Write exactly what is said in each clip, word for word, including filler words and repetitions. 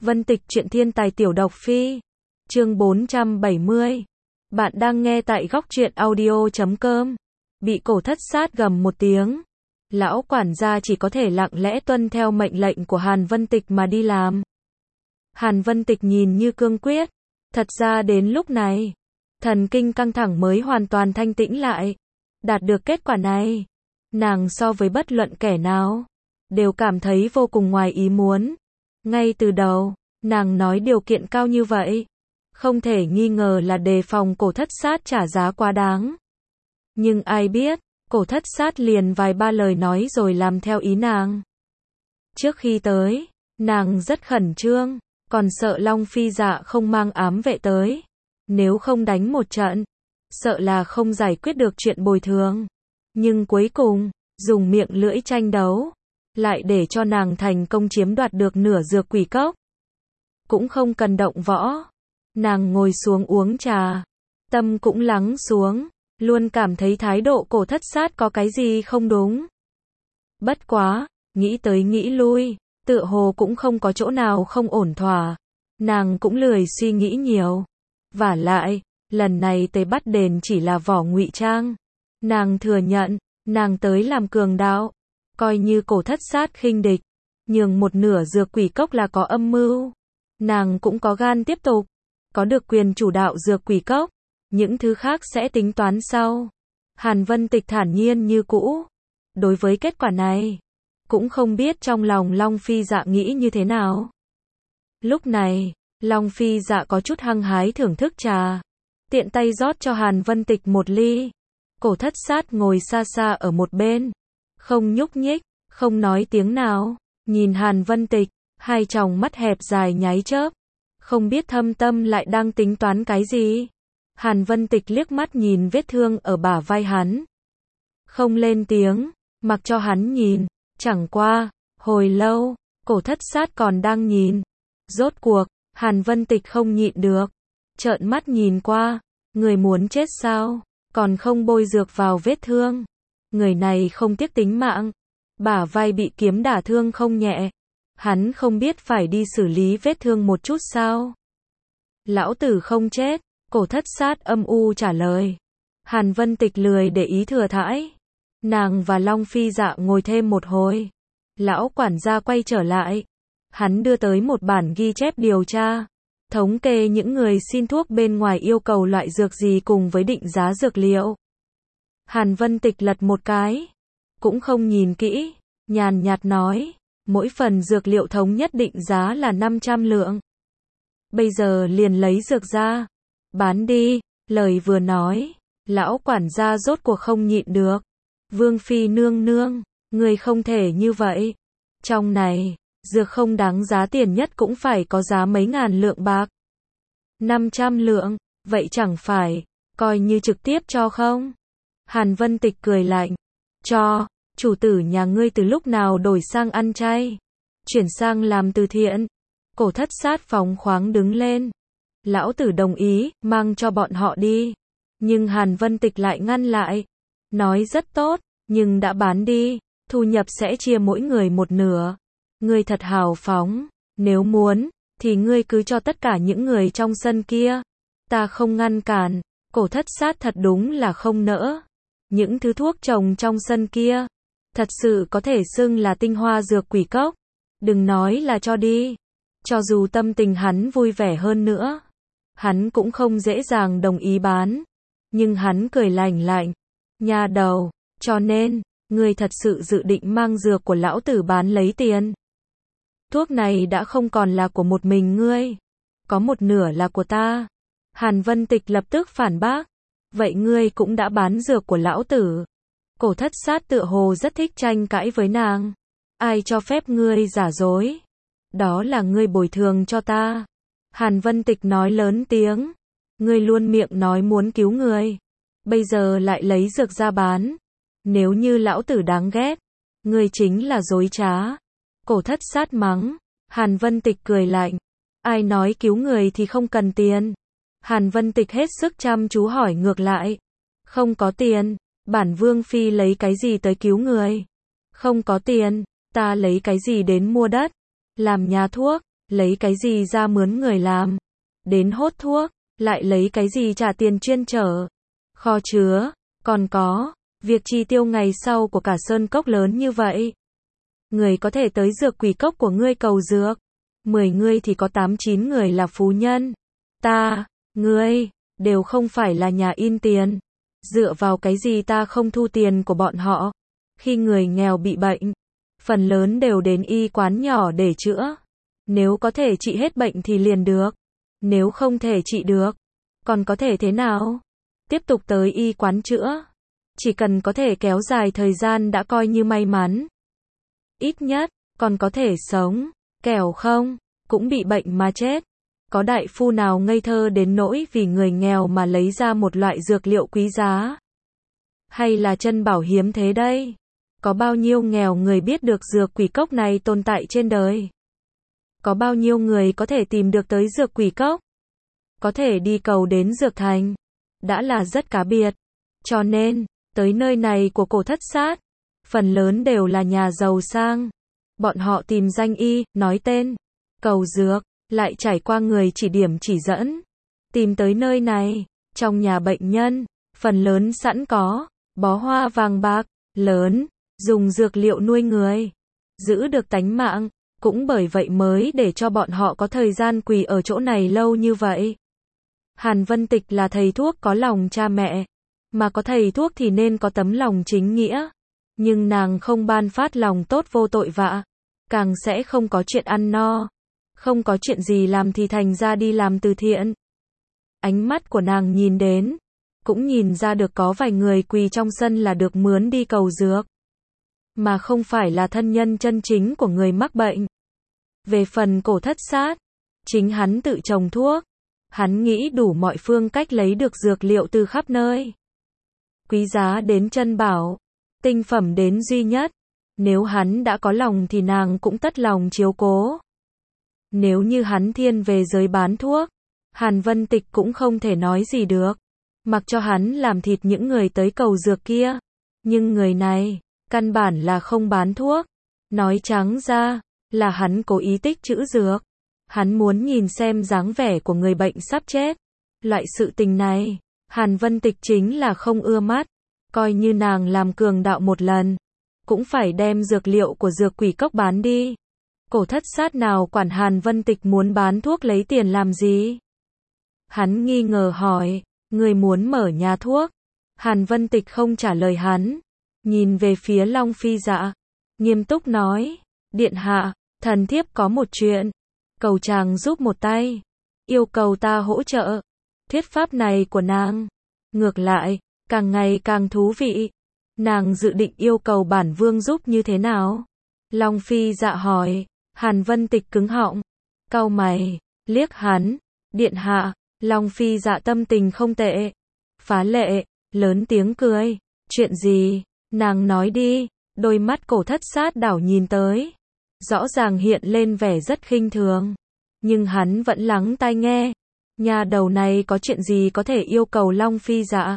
Vân Tịch truyện thiên tài tiểu độc phi. Chương bốn trăm bảy mươi. Bạn đang nghe tại góc truyện audio chấm com. Bị cổ thất sát gầm một tiếng. Lão quản gia chỉ có thể lặng lẽ tuân theo mệnh lệnh của Hàn Vân Tịch mà đi làm. Hàn Vân Tịch nhìn như cương quyết. Thật ra đến lúc này, thần kinh căng thẳng mới hoàn toàn thanh tĩnh lại. Đạt được kết quả này, nàng so với bất luận kẻ nào đều cảm thấy vô cùng ngoài ý muốn. Ngay từ đầu, nàng nói điều kiện cao như vậy, không thể nghi ngờ là đề phòng cổ thất sát trả giá quá đáng. Nhưng ai biết, cổ thất sát liền vài ba lời nói rồi làm theo ý nàng. Trước khi tới, nàng rất khẩn trương, còn sợ Long Phi Dạ không mang ám vệ tới. Nếu không đánh một trận, sợ là không giải quyết được chuyện bồi thường. Nhưng cuối cùng, dùng miệng lưỡi tranh đấu, lại để cho nàng thành công chiếm đoạt được nửa dược quỷ cốc. Cũng không cần động võ. Nàng ngồi xuống uống trà. Tâm cũng lắng xuống. Luôn cảm thấy thái độ cổ thất sát có cái gì không đúng. Bất quá, nghĩ tới nghĩ lui, tựa hồ cũng không có chỗ nào không ổn thỏa. Nàng cũng lười suy nghĩ nhiều. Vả lại, lần này tới bắt đền chỉ là vỏ ngụy trang. Nàng thừa nhận, nàng tới làm cường đạo. Coi như cổ thất sát khinh địch, nhường một nửa dược quỷ cốc là có âm mưu. Nàng cũng có gan tiếp tục. Có được quyền chủ đạo dược quỷ cốc, những thứ khác sẽ tính toán sau. Hàn Vân Tịch thản nhiên như cũ. Đối với kết quả này, cũng không biết trong lòng Long Phi Dạ nghĩ như thế nào. Lúc này, Long Phi Dạ có chút hăng hái thưởng thức trà. Tiện tay rót cho Hàn Vân Tịch một ly. Cổ thất sát ngồi xa xa ở một bên. Không nhúc nhích, không nói tiếng nào. Nhìn Hàn Vân Tịch, hai tròng mắt hẹp dài nháy chớp. Không biết thâm tâm lại đang tính toán cái gì. Hàn Vân Tịch liếc mắt nhìn vết thương ở bả vai hắn. Không lên tiếng, mặc cho hắn nhìn. Chẳng qua, hồi lâu, cổ thất sát còn đang nhìn. Rốt cuộc, Hàn Vân Tịch không nhịn được. Trợn mắt nhìn qua, người muốn chết sao, còn không bôi dược vào vết thương. Người này không tiếc tính mạng. Bả vai bị kiếm đả thương không nhẹ. Hắn không biết phải đi xử lý vết thương một chút sao. Lão tử không chết, cổ thất sát âm u trả lời. Hàn Vân Tịch lười để ý thừa thãi. Nàng và Long Phi Dạ ngồi thêm một hồi. Lão quản gia quay trở lại. Hắn đưa tới một bản ghi chép điều tra. Thống kê những người xin thuốc bên ngoài yêu cầu loại dược gì cùng với định giá dược liệu. Hàn Vân Tịch lật một cái. Cũng không nhìn kỹ. Nhàn nhạt nói. Mỗi phần dược liệu thống nhất định giá là năm trăm lượng. Bây giờ liền lấy dược ra. Bán đi. Lời vừa nói. Lão quản gia rốt cuộc không nhịn được. Vương Phi nương nương. Người không thể như vậy. Trong này, dược không đáng giá tiền nhất cũng phải có giá mấy ngàn lượng bạc. năm trăm lượng. Vậy chẳng phải, coi như trực tiếp cho không? Hàn Vân Tịch cười lạnh. Cho. Chủ tử nhà ngươi từ lúc nào đổi sang ăn chay, chuyển sang làm từ thiện. Cổ thất sát phóng khoáng đứng lên. Lão tử đồng ý, mang cho bọn họ đi. Nhưng Hàn Vân Tịch lại ngăn lại. Nói rất tốt, nhưng đã bán đi, thu nhập sẽ chia mỗi người một nửa. Ngươi thật hào phóng, nếu muốn, thì ngươi cứ cho tất cả những người trong sân kia. Ta không ngăn cản. Cổ thất sát thật đúng là không nỡ. Những thứ thuốc trồng trong sân kia, thật sự có thể xưng là tinh hoa dược quỷ cốc. Đừng nói là cho đi. Cho dù tâm tình hắn vui vẻ hơn nữa, hắn cũng không dễ dàng đồng ý bán. Nhưng hắn cười lạnh lạnh. Nha đầu, cho nên, ngươi thật sự dự định mang dược của lão tử bán lấy tiền. Thuốc này đã không còn là của một mình ngươi. Có một nửa là của ta. Hàn Vân Tịch lập tức phản bác. Vậy ngươi cũng đã bán dược của lão tử. Cổ thất sát tựa hồ rất thích tranh cãi với nàng. Ai cho phép ngươi giả dối? Đó là ngươi bồi thường cho ta. Hàn Vân Tịch nói lớn tiếng. Ngươi luôn miệng nói muốn cứu người. Bây giờ lại lấy dược ra bán. Nếu như lão tử đáng ghét, ngươi chính là dối trá. Cổ thất sát mắng. Hàn Vân Tịch cười lạnh. Ai nói cứu người thì không cần tiền? Hàn Vân Tịch hết sức chăm chú hỏi ngược lại. Không có tiền. Bản Vương Phi lấy cái gì tới cứu người? Không có tiền. Ta lấy cái gì đến mua đất? Làm nhà thuốc? lấy cái gì ra mướn người làm, đến hốt thuốc, lại lấy cái gì trả tiền chuyên chở, kho chứa, còn có, việc chi tiêu ngày sau của cả sơn cốc lớn như vậy. Người có thể tới dược quỷ cốc của ngươi cầu dược, mười người thì có tám chín người là phú nhân. Ta, ngươi, đều không phải là nhà in tiền. Dựa vào cái gì ta không thu tiền của bọn họ? Khi người nghèo bị bệnh, phần lớn đều đến y quán nhỏ để chữa. Nếu có thể trị hết bệnh thì liền được. Nếu không thể trị được, còn có thể thế nào? Tiếp tục tới y quán chữa. Chỉ cần có thể kéo dài thời gian đã coi như may mắn. Ít nhất, còn có thể sống. Kẻo không, cũng bị bệnh mà chết. Có đại phu nào ngây thơ đến nỗi vì người nghèo mà lấy ra một loại dược liệu quý giá? Hay là chân bảo hiếm thế đây? Có bao nhiêu nghèo người biết được dược quỷ cốc này tồn tại trên đời? Có bao nhiêu người có thể tìm được tới dược quỷ cốc? Có thể đi cầu đến dược thành? Đã là rất cá biệt. Cho nên, tới nơi này của Cổ Thất Sát, phần lớn đều là nhà giàu sang. Bọn họ tìm danh y, nói tên, cầu dược, lại trải qua người chỉ điểm chỉ dẫn. Tìm tới nơi này, trong nhà bệnh nhân, phần lớn sẵn có, bó hoa vàng bạc, lớn, dùng dược liệu nuôi người, giữ được tánh mạng, cũng bởi vậy mới để cho bọn họ có thời gian quỳ ở chỗ này lâu như vậy. Hàn Vân Tịch là thầy thuốc có lòng cha mẹ, mà có thầy thuốc thì nên có tấm lòng chính nghĩa. Nhưng nàng không ban phát lòng tốt vô tội vạ, càng sẽ không có chuyện ăn no. Không có chuyện gì làm thì thành ra đi làm từ thiện. Ánh mắt của nàng nhìn đến, cũng nhìn ra được có vài người quỳ trong sân là được mướn đi cầu dược, mà không phải là thân nhân chân chính của người mắc bệnh. Về phần Cổ Thất Sát, chính hắn tự trồng thuốc, hắn nghĩ đủ mọi phương cách lấy được dược liệu từ khắp nơi. Quý giá đến chân bảo, tinh phẩm đến duy nhất, nếu hắn đã có lòng thì nàng cũng tất lòng chiếu cố. Nếu như hắn thiên về giới bán thuốc, Hàn Vân Tịch cũng không thể nói gì được, mặc cho hắn làm thịt những người tới cầu dược kia. Nhưng người này, căn bản là không bán thuốc. Nói trắng ra, là hắn cố ý tích trữ dược. Hắn muốn nhìn xem dáng vẻ của người bệnh sắp chết. Loại sự tình này, Hàn Vân Tịch chính là không ưa mắt. Coi như nàng làm cường đạo một lần, cũng phải đem dược liệu của dược quỷ cốc bán đi. Cổ Thất Sát nào quản Hàn Vân Tịch muốn bán thuốc lấy tiền làm gì? Hắn nghi ngờ hỏi, người muốn mở nhà thuốc? Hàn Vân Tịch không trả lời hắn, nhìn về phía Long Phi Dạ, nghiêm túc nói, điện hạ, thần thiếp có một chuyện, cầu chàng giúp một tay, yêu cầu ta hỗ trợ. Thuyết pháp này của nàng, ngược lại, càng ngày càng thú vị. Nàng dự định yêu cầu bản vương giúp như thế nào? Long Phi Dạ hỏi. Hàn Vân Tịch cứng họng, cau mày, liếc hắn, điện hạ. Long Phi Dạ tâm tình không tệ, phá lệ, lớn tiếng cười, chuyện gì, nàng nói đi. Đôi mắt Cổ Thất Sát đảo nhìn tới, rõ ràng hiện lên vẻ rất khinh thường, nhưng hắn vẫn lắng tai nghe. Nhà đầu này có chuyện gì có thể yêu cầu Long Phi Dạ?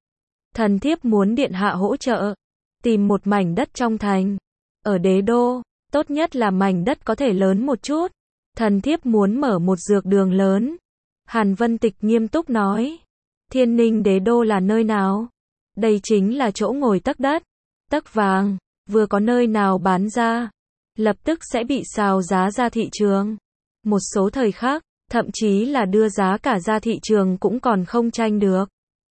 Thần thiếp muốn điện hạ hỗ trợ, tìm một mảnh đất trong thành, ở đế đô, tốt nhất là mảnh đất có thể lớn một chút. Thần thiếp muốn mở một dược đường lớn. Hàn Vân Tịch nghiêm túc nói, Thiên Ninh đế đô là nơi nào? Đây chính là chỗ ngồi tấc đất, tấc vàng, vừa có nơi nào bán ra, lập tức sẽ bị xào giá ra thị trường. Một số thời khác, thậm chí là đưa giá cả ra thị trường cũng còn không tranh được.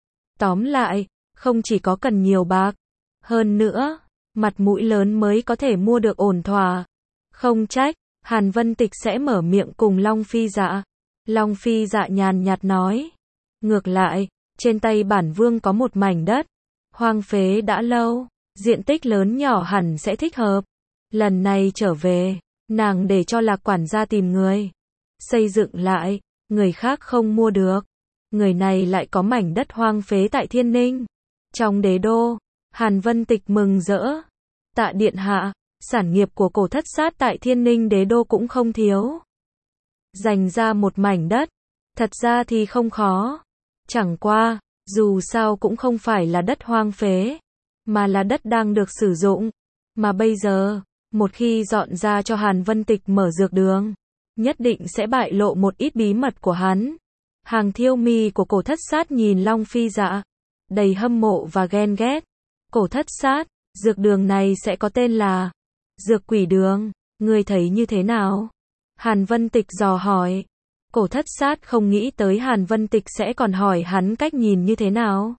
Tóm lại, không chỉ có cần nhiều bạc, hơn nữa, mặt mũi lớn mới có thể mua được ổn thỏa. Không trách, Hàn Vân Tịch sẽ mở miệng cùng Long Phi Dạ. Long Phi Dạ nhàn nhạt nói, ngược lại, trên tay bản vương có một mảnh đất, hoang phế đã lâu, diện tích lớn nhỏ hẳn sẽ thích hợp. Lần này trở về, nàng để cho Lạc quản gia tìm người, xây dựng lại, người khác không mua được. Người này lại có mảnh đất hoang phế tại Thiên Ninh, trong đế đô. Hàn Vân Tịch mừng rỡ, tạ điện hạ, sản nghiệp của Cổ Thất Sát tại Thiên Ninh đế đô cũng không thiếu. Dành ra một mảnh đất, thật ra thì không khó. Chẳng qua, dù sao cũng không phải là đất hoang phế, mà là đất đang được sử dụng. Mà bây giờ, một khi dọn ra cho Hàn Vân Tịch mở dược đường, nhất định sẽ bại lộ một ít bí mật của hắn. Hàng thiêu mi của Cổ Thất Sát nhìn Long Phi Dạ, đầy hâm mộ và ghen ghét. Cổ Thất Sát, dược đường này sẽ có tên là Dược Quỷ Đường, ngươi thấy như thế nào? Hàn Vân Tịch dò hỏi. Cổ Thất Sát không nghĩ tới Hàn Vân Tịch sẽ còn hỏi hắn cách nhìn như thế nào.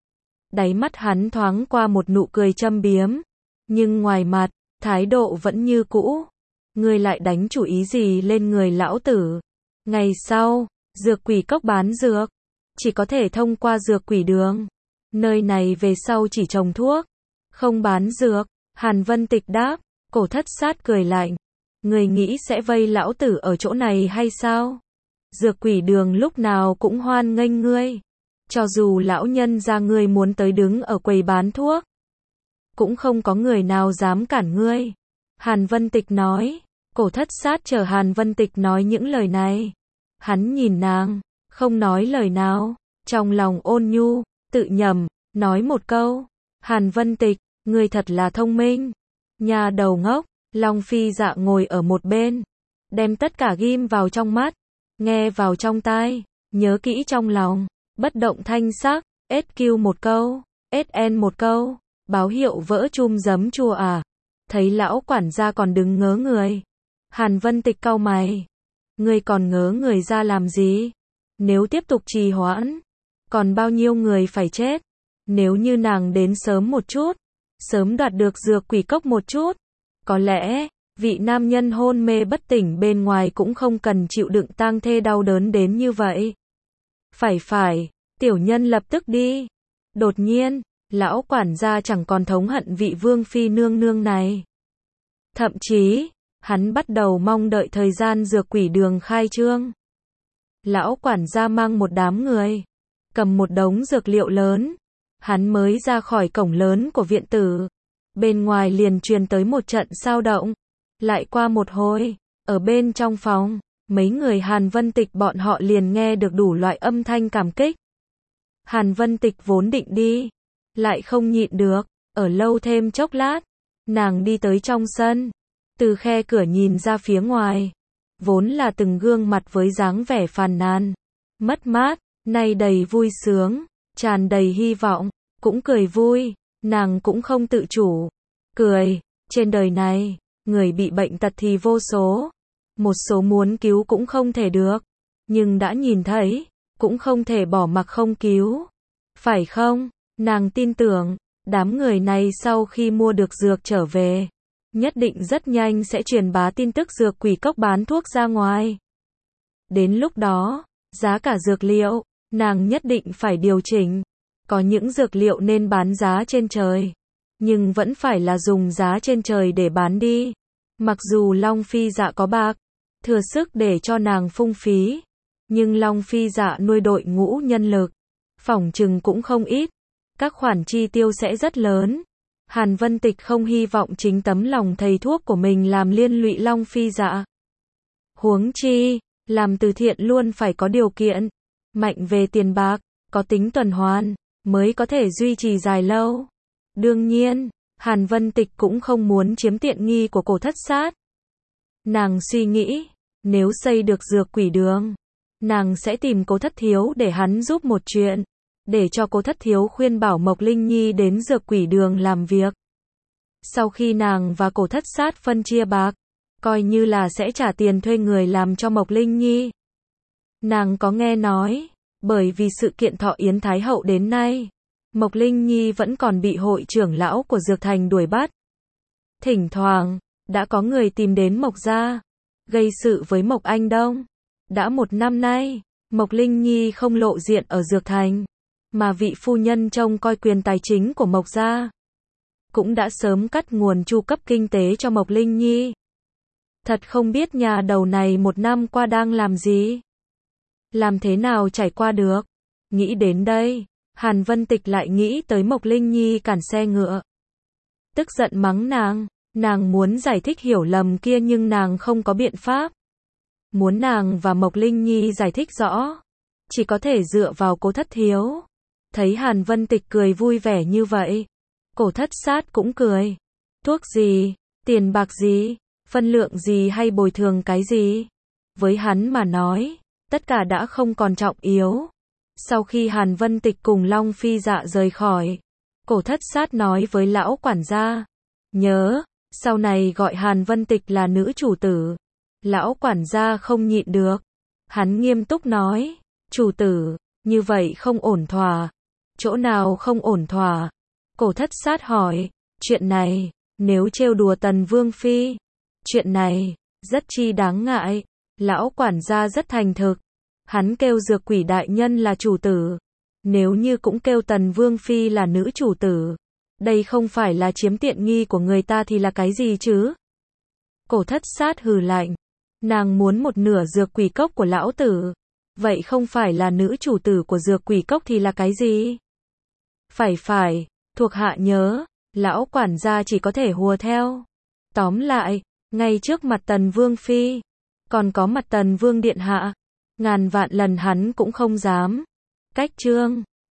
Đáy mắt hắn thoáng qua một nụ cười châm biếm, nhưng ngoài mặt, thái độ vẫn như cũ. Ngươi lại đánh chủ ý gì lên người lão tử? Ngày sau, Dược Quỷ Cốc bán dược, chỉ có thể thông qua Dược Quỷ Đường. Nơi này về sau chỉ trồng thuốc, không bán dược. Hàn Vân Tịch đáp. Cổ Thất Sát cười lạnh. Ngươi nghĩ sẽ vây lão tử ở chỗ này hay sao? Dược Quỷ Đường lúc nào cũng hoan nghênh ngươi. Cho dù lão nhân gia ngươi muốn tới đứng ở quầy bán thuốc, cũng không có người nào dám cản ngươi. Hàn Vân Tịch nói. Cổ Thất Sát chờ Hàn Vân Tịch nói những lời này. Hắn nhìn nàng, không nói lời nào, trong lòng ôn nhu, tự nhẩm, nói một câu. Hàn Vân Tịch, ngươi thật là thông minh. Nhà đầu ngốc. Long Phi Dạ ngồi ở một bên, đem tất cả ghim vào trong mắt, nghe vào trong tai, nhớ kỹ trong lòng, bất động thanh sắc. ét quy một câu, ét en một câu, báo hiệu vỡ chum giấm chua à. Thấy lão quản gia còn đứng ngớ người. Hàn Vân Tịch cau mày. Ngươi còn ngớ người ra làm gì? Nếu tiếp tục trì hoãn, còn bao nhiêu người phải chết? Nếu như nàng đến sớm một chút, sớm đoạt được Dược Quỷ Cốc một chút, có lẽ, vị nam nhân hôn mê bất tỉnh bên ngoài cũng không cần chịu đựng tang thê đau đớn đến như vậy. Phải phải, tiểu nhân lập tức đi. Đột nhiên, lão quản gia chẳng còn thống hận vị vương phi nương nương này. Thậm chí, hắn bắt đầu mong đợi thời gian Dược Quỷ Đường khai trương. Lão quản gia mang một đám người, cầm một đống dược liệu lớn. Hắn mới ra khỏi cổng lớn của viện tử. Bên ngoài liền truyền tới một trận sao động. Lại qua một hồi, ở bên trong phòng, mấy người Hàn Vân Tịch bọn họ liền nghe được đủ loại âm thanh cảm kích. Hàn Vân Tịch vốn định đi, lại không nhịn được, ở lâu thêm chốc lát. Nàng đi tới trong sân, từ khe cửa nhìn ra phía ngoài. Vốn là từng gương mặt với dáng vẻ phàn nàn, mất mát, nay đầy vui sướng, tràn đầy hy vọng, cũng cười vui. Nàng cũng không tự chủ. Cười, trên đời này, người bị bệnh tật thì vô số. Một số muốn cứu cũng không thể được. Nhưng đã nhìn thấy, cũng không thể bỏ mặc không cứu. Phải không? Nàng tin tưởng, đám người này sau khi mua được dược trở về, nhất định rất nhanh sẽ truyền bá tin tức Dược Quỷ Cốc bán thuốc ra ngoài. Đến lúc đó, giá cả dược liệu, nàng nhất định phải điều chỉnh. Có những dược liệu nên bán giá trên trời, nhưng vẫn phải là dùng giá trên trời để bán đi. Mặc dù Long Phi Dạ có bạc, thừa sức để cho nàng phung phí, nhưng Long Phi Dạ nuôi đội ngũ nhân lực, phỏng chừng cũng không ít. Các khoản chi tiêu sẽ rất lớn. Hàn Vân Tịch không hy vọng chính tấm lòng thầy thuốc của mình làm liên lụy Long Phi Dạ. Huống chi, làm từ thiện luôn phải có điều kiện, mạnh về tiền bạc, có tính tuần hoàn, mới có thể duy trì dài lâu. Đương nhiên, Hàn Vân Tịch cũng không muốn chiếm tiện nghi của Cổ Thất Sát. Nàng suy nghĩ, nếu xây được Dược Quỷ Đường, nàng sẽ tìm Cố Thất Thiếu để hắn giúp một chuyện, để cho Cố Thất Thiếu khuyên bảo Mộc Linh Nhi đến Dược Quỷ Đường làm việc. Sau khi nàng và Cổ Thất Sát phân chia bạc, coi như là sẽ trả tiền thuê người làm cho Mộc Linh Nhi. Nàng có nghe nói, bởi vì sự kiện Thọ Yến Thái Hậu đến nay, Mộc Linh Nhi vẫn còn bị hội trưởng lão của Dược Thành đuổi bắt. Thỉnh thoảng, đã có người tìm đến Mộc gia, gây sự với Mộc Anh Đông. Đã một năm nay, Mộc Linh Nhi không lộ diện ở Dược Thành, mà vị phu nhân trông coi quyền tài chính của Mộc gia cũng đã sớm cắt nguồn chu cấp kinh tế cho Mộc Linh Nhi. Thật không biết nhà đầu này một năm qua đang làm gì, làm thế nào trải qua được. Nghĩ đến đây, Hàn Vân Tịch lại nghĩ tới Mộc Linh Nhi cản xe ngựa. Tức giận mắng nàng, nàng muốn giải thích hiểu lầm kia nhưng nàng không có biện pháp. Muốn nàng và Mộc Linh Nhi giải thích rõ, chỉ có thể dựa vào Cố Thất Thiếu. Thấy Hàn Vân Tịch cười vui vẻ như vậy, Cổ Thất Sát cũng cười. Thuốc gì, tiền bạc gì, phân lượng gì hay bồi thường cái gì? với hắn mà nói, tất cả đã không còn trọng yếu. Sau khi Hàn Vân Tịch cùng Long Phi Dạ rời khỏi, Cổ Thất Sát nói với lão quản gia, nhớ, sau này gọi Hàn Vân Tịch là nữ chủ tử. Lão quản gia không nhịn được. Hắn nghiêm túc nói, chủ tử, như vậy không ổn thỏa. Chỗ nào không ổn thỏa? Cổ Thất Sát hỏi, chuyện này, nếu trêu đùa Tần Vương Phi, chuyện này, rất chi đáng ngại. Lão quản gia rất thành thực. Hắn kêu Dược Quỷ đại nhân là chủ tử. Nếu như cũng kêu Tần Vương Phi là nữ chủ tử, đây không phải là chiếm tiện nghi của người ta thì là cái gì chứ? Cổ Thất Sát hừ lạnh. Nàng muốn một nửa Dược Quỷ cốc của lão tử. Vậy không phải là nữ chủ tử của Dược Quỷ cốc thì là cái gì? Phải phải, thuộc hạ nhớ. Lão quản gia chỉ có thể hùa theo. Tóm lại, ngay trước mặt Tần Vương Phi, còn có mặt Tần Vương Điện Hạ, ngàn vạn lần hắn cũng không dám. Cách chương